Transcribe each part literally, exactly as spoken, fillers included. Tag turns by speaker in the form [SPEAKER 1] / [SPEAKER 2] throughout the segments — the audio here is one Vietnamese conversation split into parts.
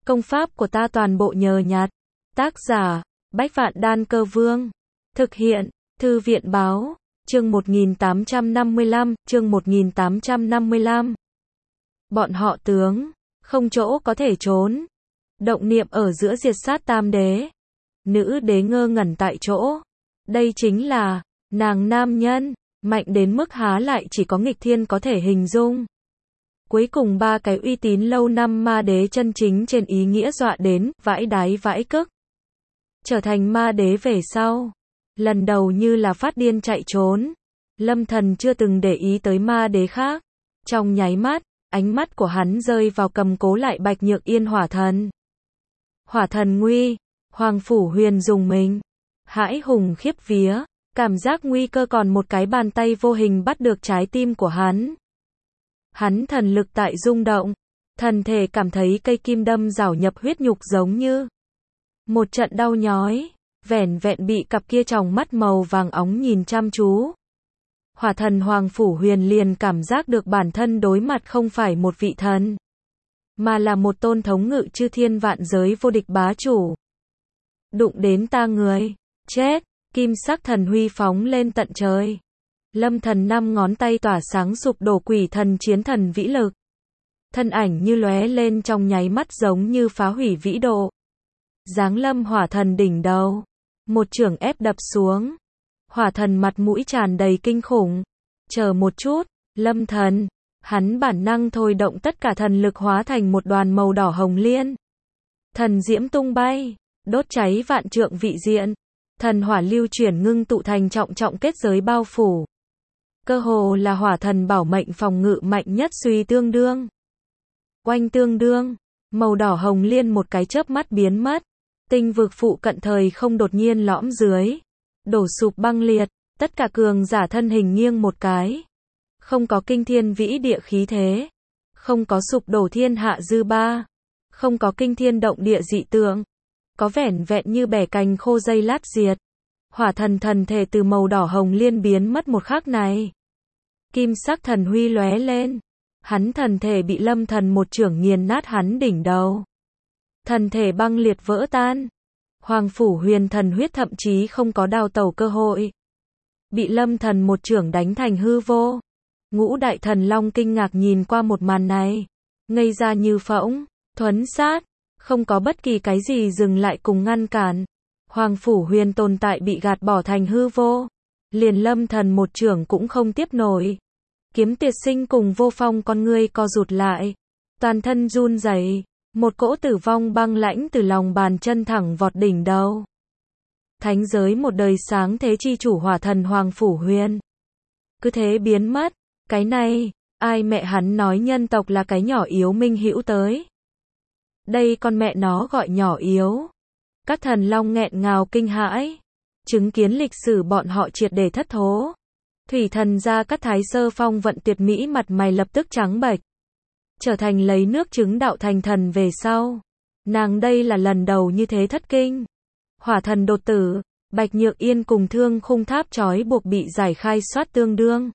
[SPEAKER 1] Công pháp của ta toàn bộ nhờ nhặt. Tác giả, Bách Vạn Đan Cơ Vương. Thực hiện, Thư viện Báo. Chương một nghìn tám trăm năm mươi lăm, chương một nghìn tám trăm năm mươi lăm. Bọn họ tướng, không chỗ có thể trốn. Động niệm ở giữa diệt sát tam đế. Nữ đế ngơ ngẩn tại chỗ. Đây chính là, nàng nam nhân, mạnh đến mức há lại chỉ có nghịch thiên có thể hình dung. Cuối cùng ba cái uy tín lâu năm ma đế chân chính trên ý nghĩa dọa đến, vãi đái vãi cức. Trở thành ma đế về sau. Lần đầu như là phát điên chạy trốn. Lâm Thần chưa từng để ý tới ma đế khác. Trong nháy mắt, ánh mắt của hắn rơi vào cầm cố lại Bạch Nhược Yên hỏa thần. Hỏa thần nguy, Hoàng Phủ Huyền dùng mình. Hãi hùng khiếp vía, cảm giác nguy cơ còn một cái bàn tay vô hình bắt được trái tim của hắn. Hắn thần lực tại rung động, thần thể cảm thấy cây kim đâm rảo nhập huyết nhục giống như một trận đau nhói, vẻn vẹn bị cặp kia tròng mắt màu vàng óng nhìn chăm chú. Hỏa thần Hoàng Phủ Huyền liền cảm giác được bản thân đối mặt không phải một vị thần, mà là một tôn thống ngự chư thiên vạn giới vô địch bá chủ. Đụng đến ta người, chết, kim sắc thần huy phóng lên tận trời. Lâm Thần năm ngón tay tỏa sáng sụp đổ quỷ thần chiến thần vĩ lực. Thân ảnh như lóe lên trong nháy mắt giống như phá hủy vĩ độ. Giáng lâm hỏa thần đỉnh đầu. Một chưởng ép đập xuống. Hỏa thần mặt mũi tràn đầy kinh khủng. Chờ một chút, Lâm Thần. Hắn bản năng thôi động tất cả thần lực hóa thành một đoàn màu đỏ hồng liên. Thần diễm tung bay, đốt cháy vạn trượng vị diện. Thần hỏa lưu chuyển ngưng tụ thành trọng trọng kết giới bao phủ. Cơ hồ là hỏa thần bảo mệnh phòng ngự mạnh nhất suy tương đương. Oanh tương đương, màu đỏ hồng liên một cái chớp mắt biến mất. Tinh vực phụ cận thời không đột nhiên lõm dưới. Đổ sụp băng liệt, tất cả cường giả thân hình nghiêng một cái. Không có kinh thiên vĩ địa khí thế. Không có sụp đổ thiên hạ dư ba. Không có kinh thiên động địa dị tượng. Có vẻn vẹn như bẻ cành khô dây lát diệt. Hỏa thần thần thể từ màu đỏ hồng liên biến mất một khắc này. Kim sắc thần huy lóe lên. Hắn thần thể bị Lâm Thần một chưởng nghiền nát hắn đỉnh đầu. Thần thể băng liệt vỡ tan. Hoàng Phủ Huyền thần huyết thậm chí không có đào tẩu cơ hội. Bị Lâm Thần một chưởng đánh thành hư vô. Ngũ đại thần long kinh ngạc nhìn qua một màn này. Ngây ra như phỗng, thuấn sát. Không có bất kỳ cái gì dừng lại cùng ngăn cản. Hoàng Phủ Huyền tồn tại bị gạt bỏ thành hư vô. Liền Lâm Thần một chưởng cũng không tiếp nổi. Kiếm Tiệt Sinh cùng Vô Phong con ngươi co rụt lại. Toàn thân run rẩy, một cỗ tử vong băng lãnh từ lòng bàn chân thẳng vọt đỉnh đầu. Thánh giới một đời sáng thế chi chủ hỏa thần Hoàng Phủ Huyền. Cứ thế biến mất, cái này, ai mẹ hắn nói nhân tộc là cái nhỏ yếu minh hữu tới. Đây con mẹ nó gọi nhỏ yếu. Các thần long nghẹn ngào kinh hãi. Chứng kiến lịch sử bọn họ triệt để thất thố. Thủy thần Gia Cát Thái Sơ Phong vận tuyệt mỹ mặt mày lập tức trắng bệch. Trở thành lấy nước chứng đạo thành thần về sau. Nàng đây là lần đầu như thế thất kinh. Hỏa thần đột tử, Bạch Nhược Yên cùng Thương Khung Tháp trói buộc bị giải khai soát tương đương.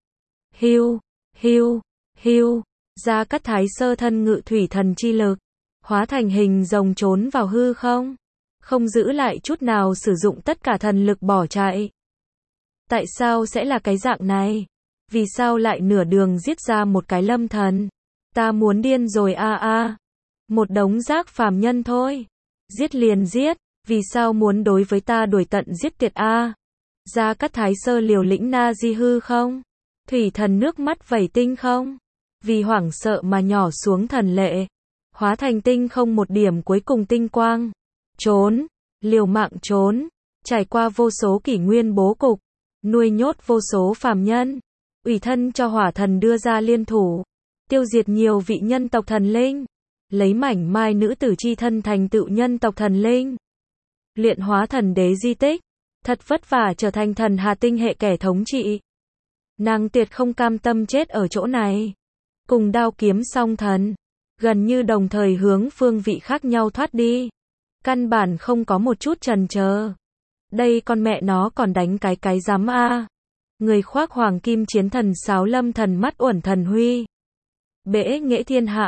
[SPEAKER 1] Hiu, hiu, hiu, Gia Cát Thái Sơ thân ngự thủy thần chi lực. Hóa thành hình rồng trốn vào hư không. Không giữ lại chút nào sử dụng tất cả thần lực bỏ chạy. Tại sao sẽ là cái dạng này? Vì sao lại nửa đường giết ra một cái Lâm Thần? Ta muốn điên rồi a a. Một đống rác phàm nhân thôi. Giết liền giết, vì sao muốn đối với ta đuổi tận giết tuyệt a? Gia Cát Thái Sơ liều lĩnh na di hư không? Thủy thần nước mắt vẩy tinh không? Vì hoảng sợ mà nhỏ xuống thần lệ. Hóa thành tinh không một điểm cuối cùng tinh quang. Trốn, liều mạng trốn, trải qua vô số kỷ nguyên bố cục, nuôi nhốt vô số phàm nhân, ủy thân cho hỏa thần đưa ra liên thủ, tiêu diệt nhiều vị nhân tộc thần linh, lấy mảnh mai nữ tử chi thân thành tựu nhân tộc thần linh, luyện hóa thần đế di tích, thật vất vả trở thành thần hà tinh hệ kẻ thống trị. Nàng tuyệt không cam tâm chết ở chỗ này, cùng đao kiếm song thần, gần như đồng thời hướng phương vị khác nhau thoát đi. Căn bản không có một chút chần chờ. Đây con mẹ nó còn đánh cái cái giám a. Người khoác hoàng kim chiến thần sáo Lâm Thần mắt uẩn thần huy. Bẽ nghệ thiên hạ,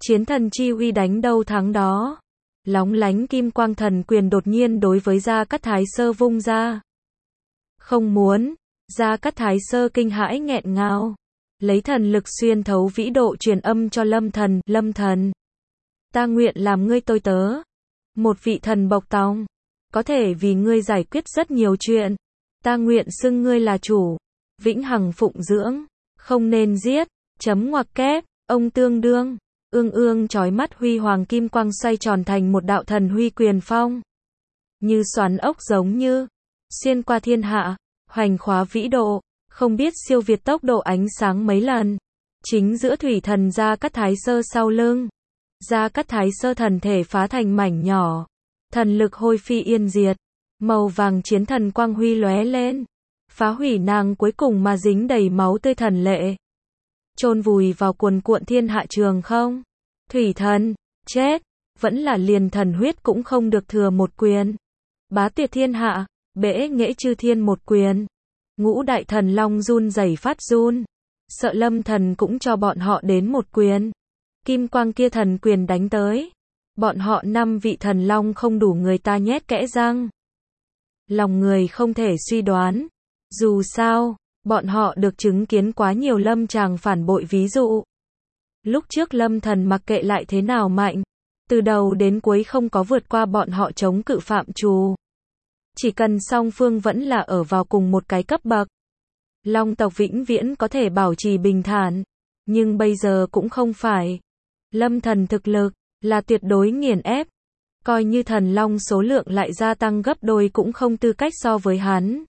[SPEAKER 1] Chiến thần chi uy đánh đâu thắng đó. Lóng lánh kim quang thần quyền đột nhiên đối với Gia Cát Thái Sơ vung ra. Không muốn, Gia Cát Thái Sơ kinh hãi nghẹn ngào. Lấy thần lực xuyên thấu vĩ độ truyền âm cho Lâm Thần, Lâm Thần. Ta nguyện làm ngươi tôi tớ. Một vị thần bộc tòng. Có thể vì ngươi giải quyết rất nhiều chuyện. Ta nguyện xưng ngươi là chủ. Vĩnh hằng phụng dưỡng. Không nên giết. Chấm ngoặc kép. Ông tương đương. Ương ương chói mắt huy hoàng kim quang xoay tròn thành một đạo thần huy quyền phong. Như xoắn ốc giống như. Xuyên qua thiên hạ. Hoành khóa vĩ độ. Không biết siêu việt tốc độ ánh sáng mấy lần. Chính giữa thủy thần Gia Cát Thái Sơ sau lưng. Gia Cát Thái Sơ thần thể phá thành mảnh nhỏ. Thần lực hôi phi yên diệt. Màu vàng chiến thần quang huy lóe lên. Phá hủy nàng cuối cùng mà dính đầy máu tươi thần lệ. Chôn vùi vào cuồn cuộn thiên hạ trường không. Thủy thần, chết. Vẫn là liền thần huyết cũng không được thừa một quyền. Bá tuyệt thiên hạ, bể nghệ chư thiên một quyền. Ngũ đại thần long run rẩy phát run. Sợ Lâm Thần cũng cho bọn họ đến một quyền. Kim quang kia thần quyền đánh tới. Bọn họ năm vị thần long không đủ người ta nhét kẽ răng. Lòng người không thể suy đoán. Dù sao, bọn họ được chứng kiến quá nhiều lâm tràng phản bội ví dụ. Lúc trước Lâm Thần mặc kệ lại thế nào mạnh. Từ đầu đến cuối không có vượt qua bọn họ chống cự phạm trù. Chỉ cần song phương vẫn là ở vào cùng một cái cấp bậc. Long tộc vĩnh viễn có thể bảo trì bình thản. Nhưng bây giờ cũng không phải. Lâm Thần thực lực là tuyệt đối nghiền ép. Coi như thần long số lượng lại gia tăng gấp đôi cũng không tư cách so với hắn.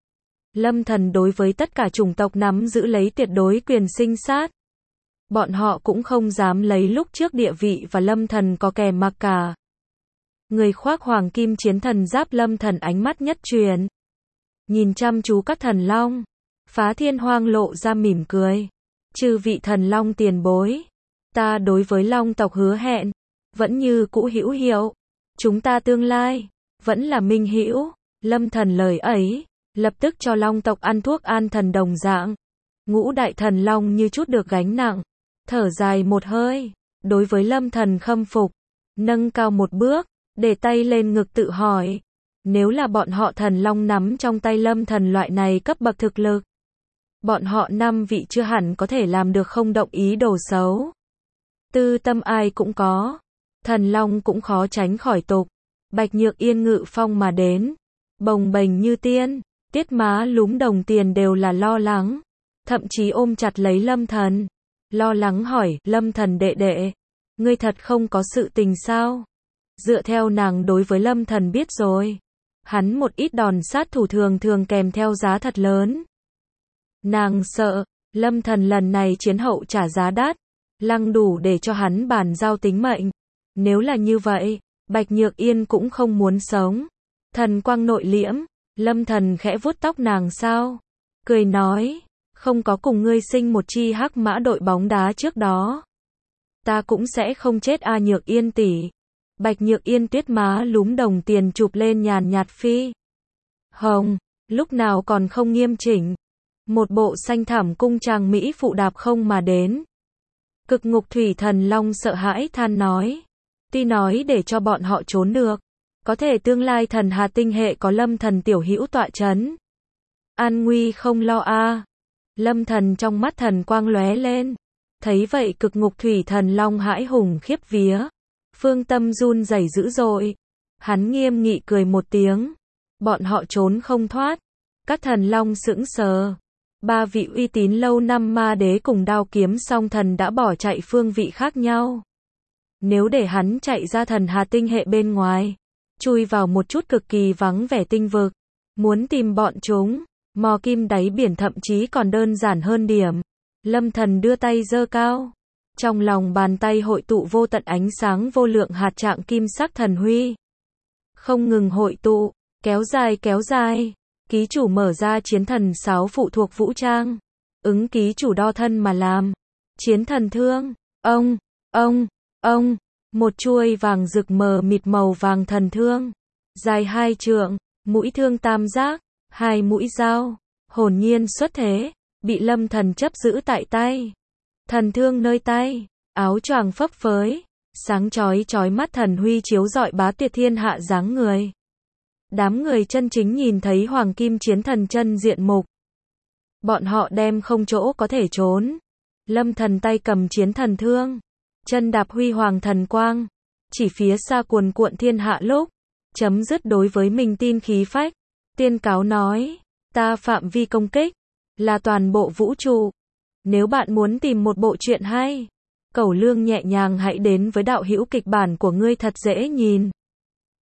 [SPEAKER 1] Lâm Thần đối với tất cả chủng tộc nắm giữ lấy tuyệt đối quyền sinh sát. Bọn họ cũng không dám lấy lúc trước địa vị và Lâm Thần có kè mặc cả. Người khoác hoàng kim chiến thần giáp Lâm Thần ánh mắt nhất truyền. Nhìn chăm chú các thần long. Phá Thiên Hoang lộ ra mỉm cười. Chư vị thần long tiền bối. Ta đối với long tộc hứa hẹn. Vẫn như cũ hữu hiệu. Chúng ta tương lai. Vẫn là minh hữu. Lâm Thần lời ấy. Lập tức cho long tộc ăn thuốc an thần đồng dạng. Ngũ đại thần long như chút được gánh nặng. Thở dài một hơi. Đối với Lâm Thần khâm phục. Nâng cao một bước. Để tay lên ngực tự hỏi. Nếu là bọn họ thần long nắm trong tay Lâm Thần loại này cấp bậc thực lực. Bọn họ năm vị chưa hẳn có thể làm được không động ý đồ xấu. Tư tâm ai cũng có. Thần long cũng khó tránh khỏi tục. Bạch Nhược Yên ngự phong mà đến. Bồng bềnh như tiên. Tiết má lúm đồng tiền đều là lo lắng. Thậm chí ôm chặt lấy Lâm Thần. Lo lắng hỏi, Lâm Thần đệ đệ. Ngươi thật không có sự tình sao? Dựa theo nàng đối với Lâm Thần biết rồi. Hắn một ít đòn sát thủ thường thường kèm theo giá thật lớn. Nàng sợ, Lâm Thần lần này chiến hậu trả giá đắt. Lăng đủ để cho hắn bàn giao tính mệnh. Nếu là như vậy, Bạch Nhược Yên cũng không muốn sống. Thần quang nội liễm. Lâm Thần khẽ vuốt tóc nàng sao. Cười nói, không có cùng ngươi sinh một chi hắc mã đội bóng đá trước đó. Ta cũng sẽ không chết a Nhược Yên tỷ. Bạch Nhược Yên tuyết má lúm đồng tiền chụp lên nhàn nhạt phi. Hồng, lúc nào còn không nghiêm chỉnh. Một bộ xanh thảm cung trang Mỹ phụ đạp không mà đến. Cực ngục thủy thần long sợ hãi than nói. Tuy nói để cho bọn họ trốn được. Có thể tương lai thần hà tinh hệ có Lâm Thần tiểu hữu tọa chấn. An nguy không lo a. Lâm Thần trong mắt thần quang lóe lên. Thấy vậy cực ngục thủy thần long hãi hùng khiếp vía. Phương tâm run rẩy dữ dội. Hắn nghiêm nghị cười một tiếng. Bọn họ trốn không thoát. Các thần long sững sờ. Ba vị uy tín lâu năm ma đế cùng đao kiếm song thần đã bỏ chạy phương vị khác nhau. Nếu để hắn chạy ra thần hà tinh hệ bên ngoài. Chui vào một chút cực kỳ vắng vẻ tinh vực. Muốn tìm bọn chúng. Mò kim đáy biển thậm chí còn đơn giản hơn điểm. Lâm Thần đưa tay giơ cao. Trong lòng bàn tay hội tụ vô tận ánh sáng vô lượng hạt trạng kim sắc thần huy. Không ngừng hội tụ, kéo dài kéo dài. Ký chủ mở ra chiến thần sáu phụ thuộc vũ trang. Ứng ký chủ đo thân mà làm. Chiến thần thương. Ông, ông, ông. Một chuôi vàng rực mờ mịt màu vàng thần thương. Dài hai trượng, mũi thương tam giác, hai mũi dao. Hồn nhiên xuất thế, bị Lâm Thần chấp giữ tại tay. Thần thương nơi tay, áo choàng phấp phới, sáng chói chói mắt thần huy chiếu rọi bá tuyệt thiên hạ dáng người. Đám người chân chính nhìn thấy hoàng kim chiến thần chân diện mục. Bọn họ đem không chỗ có thể trốn. Lâm Thần tay cầm chiến thần thương, chân đạp huy hoàng thần quang, chỉ phía xa cuồn cuộn thiên hạ lúc, chấm dứt đối với mình tin khí phách. Tiên cáo nói, ta phạm vi công kích, là toàn bộ vũ trụ. Nếu bạn muốn tìm một bộ truyện hay, Cẩu Lương nhẹ nhàng hãy đến với đạo hữu kịch bản của ngươi thật dễ nhìn.